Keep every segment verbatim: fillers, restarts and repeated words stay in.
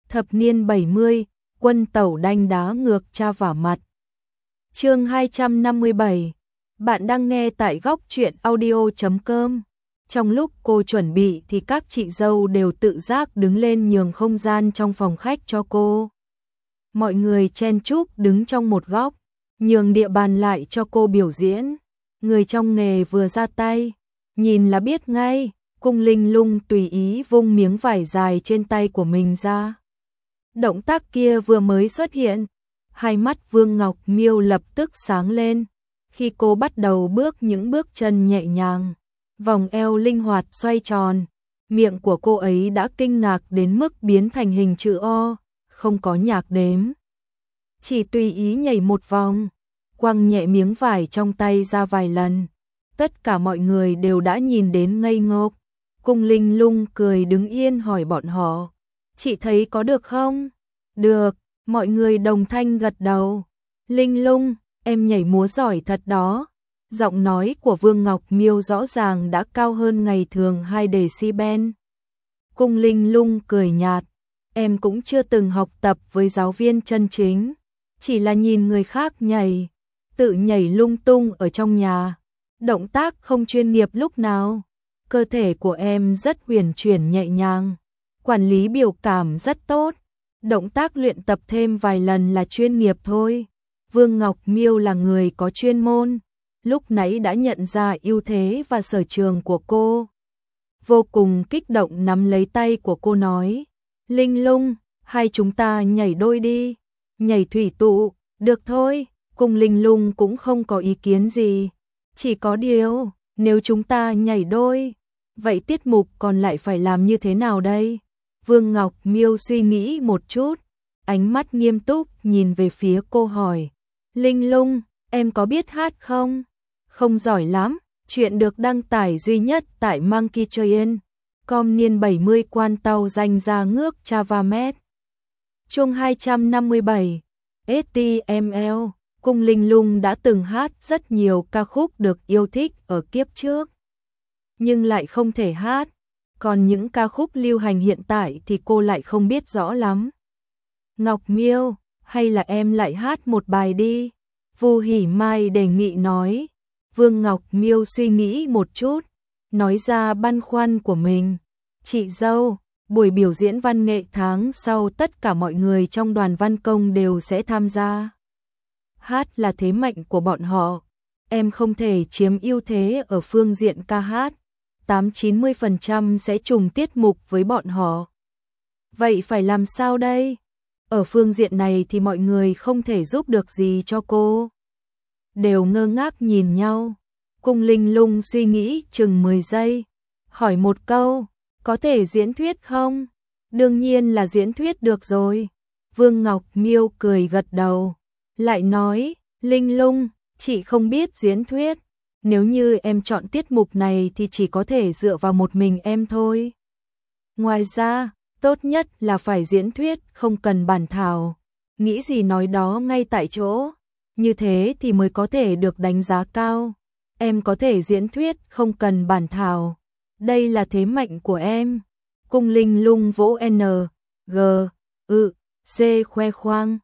Thập niên bảy mươi, quân tẩu đanh đá ngược cha vả mặt. Chương hai trăm năm mươi bảy. Bạn đang nghe tại góc truyện audio chấm com. Trong lúc cô chuẩn bị thì các chị dâu đều tự giác đứng lên nhường không gian trong phòng khách cho cô. Mọi người chen chúc đứng trong một góc, nhường địa bàn lại cho cô biểu diễn. Người trong nghề vừa ra tay, nhìn là biết ngay, Cung Linh Lung tùy ý vung miếng vải dài trên tay của mình ra. Động tác kia vừa mới xuất hiện, hai mắt Vương Ngọc Miêu lập tức sáng lên. Khi cô bắt đầu bước những bước chân nhẹ nhàng, vòng eo linh hoạt xoay tròn, miệng của cô ấy đã kinh ngạc đến mức biến thành hình chữ O, không có nhạc đếm. Chỉ tùy ý nhảy một vòng, quăng nhẹ miếng vải trong tay ra vài lần. Tất cả mọi người đều đã nhìn đến ngây ngốc. Cung Linh Lung cười đứng yên hỏi bọn họ, chị thấy có được không? Được, mọi người đồng thanh gật đầu. Linh Lung, em nhảy múa giỏi thật đó. Giọng nói của Vương Ngọc Miêu rõ ràng đã cao hơn ngày thường hai decibel. Cung Linh Lung cười nhạt, em cũng chưa từng học tập với giáo viên chân chính, chỉ là nhìn người khác nhảy, tự nhảy lung tung ở trong nhà. Động tác không chuyên nghiệp lúc nào. Cơ thể của em rất uyển chuyển nhẹ nhàng, quản lý biểu cảm rất tốt. Động tác luyện tập thêm vài lần là chuyên nghiệp thôi. Vương Ngọc Miêu là người có chuyên môn, lúc nãy đã nhận ra ưu thế và sở trường của cô. Vô cùng kích động nắm lấy tay của cô nói, Linh Lung, hai chúng ta nhảy đôi đi. Nhảy thủy tụ, được thôi. Cung Linh Lung cũng không có ý kiến gì. Chỉ có điều, nếu chúng ta nhảy đôi, vậy tiết mục còn lại phải làm như thế nào đây? Vương Ngọc Miêu suy nghĩ một chút, ánh mắt nghiêm túc nhìn về phía cô hỏi, Linh Lung, em có biết hát không? Không giỏi lắm. Chuyện được đăng tải duy nhất tại Monkey Train. Com niên bảy mươi quan tàu danh ra ngước Chavamet. Chương hai trăm năm mươi bảy. ét tê em lờ. Cung Linh Lung đã từng hát rất nhiều ca khúc được yêu thích ở kiếp trước, nhưng lại không thể hát. Còn những ca khúc lưu hành hiện tại thì cô lại không biết rõ lắm. Ngọc Miêu, hay là em lại hát một bài đi? Vu Hỉ Mai đề nghị nói. Vương Ngọc Miêu suy nghĩ một chút, nói ra băn khoăn của mình. Chị dâu, buổi biểu diễn văn nghệ tháng sau tất cả mọi người trong đoàn văn công đều sẽ tham gia. Hát là thế mạnh của bọn họ, em không thể chiếm ưu thế ở phương diện ca hát. tám chín mươi phần trăm sẽ trùng tiết mục với bọn họ. Vậy phải làm sao đây? Ở phương diện này thì mọi người không thể giúp được gì cho cô. Đều ngơ ngác nhìn nhau. Cung Linh Lung suy nghĩ chừng mười giây, hỏi một câu, có thể diễn thuyết không? Đương nhiên là diễn thuyết được rồi. Vương Ngọc Miêu cười gật đầu, lại nói, Linh Lung, chị không biết diễn thuyết. Nếu như em chọn tiết mục này thì chỉ có thể dựa vào một mình em thôi. Ngoài ra, tốt nhất là phải diễn thuyết không cần bản thảo. Nghĩ gì nói đó ngay tại chỗ. Như thế thì mới có thể được đánh giá cao. Em có thể diễn thuyết không cần bản thảo. Đây là thế mạnh của em. Cung Linh Lung vỗ N, G, ư, C khoe khoang.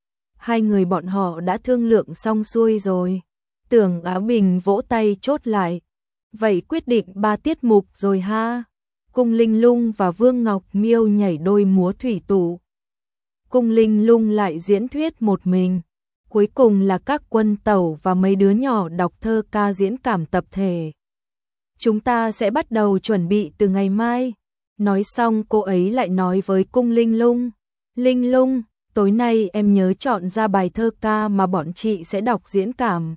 Hai người bọn họ đã thương lượng xong xuôi rồi. Tưởng Á Bình vỗ tay chốt lại. Vậy quyết định ba tiết mục rồi ha. Cung Linh Lung và Vương Ngọc Miêu nhảy đôi múa thủy tụ. Cung Linh Lung lại diễn thuyết một mình. Cuối cùng là các quân tẩu và mấy đứa nhỏ đọc thơ ca diễn cảm tập thể. Chúng ta sẽ bắt đầu chuẩn bị từ ngày mai. Nói xong cô ấy lại nói với Cung Linh Lung, Linh Lung, tối nay em nhớ chọn ra bài thơ ca mà bọn chị sẽ đọc diễn cảm.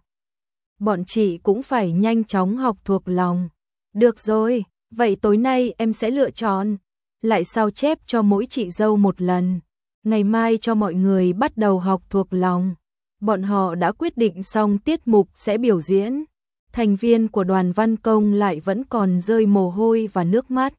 Bọn chị cũng phải nhanh chóng học thuộc lòng. Được rồi, vậy tối nay em sẽ lựa chọn, lại sao chép cho mỗi chị dâu một lần. Ngày mai cho mọi người bắt đầu học thuộc lòng. Bọn họ đã quyết định xong tiết mục sẽ biểu diễn. Thành viên của đoàn văn công lại vẫn còn rơi mồ hôi và nước mắt.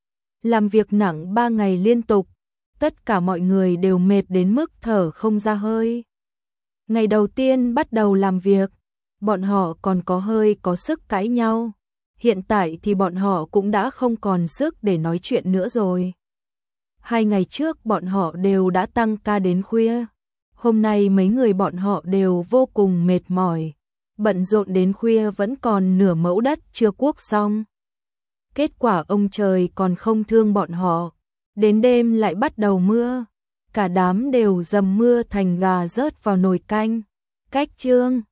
Làm việc nặng ba ngày liên tục, tất cả mọi người đều mệt đến mức thở không ra hơi. Ngày đầu tiên bắt đầu làm việc, bọn họ còn có hơi có sức cãi nhau. Hiện tại thì bọn họ cũng đã không còn sức để nói chuyện nữa rồi. Hai ngày trước bọn họ đều đã tăng ca đến khuya. Hôm nay mấy người bọn họ đều vô cùng mệt mỏi, bận rộn đến khuya vẫn còn nửa mẫu đất chưa cuốc xong. Kết quả ông trời còn không thương bọn họ, đến đêm lại bắt đầu mưa, cả đám đều dầm mưa thành gà rớt vào nồi canh. Cách chương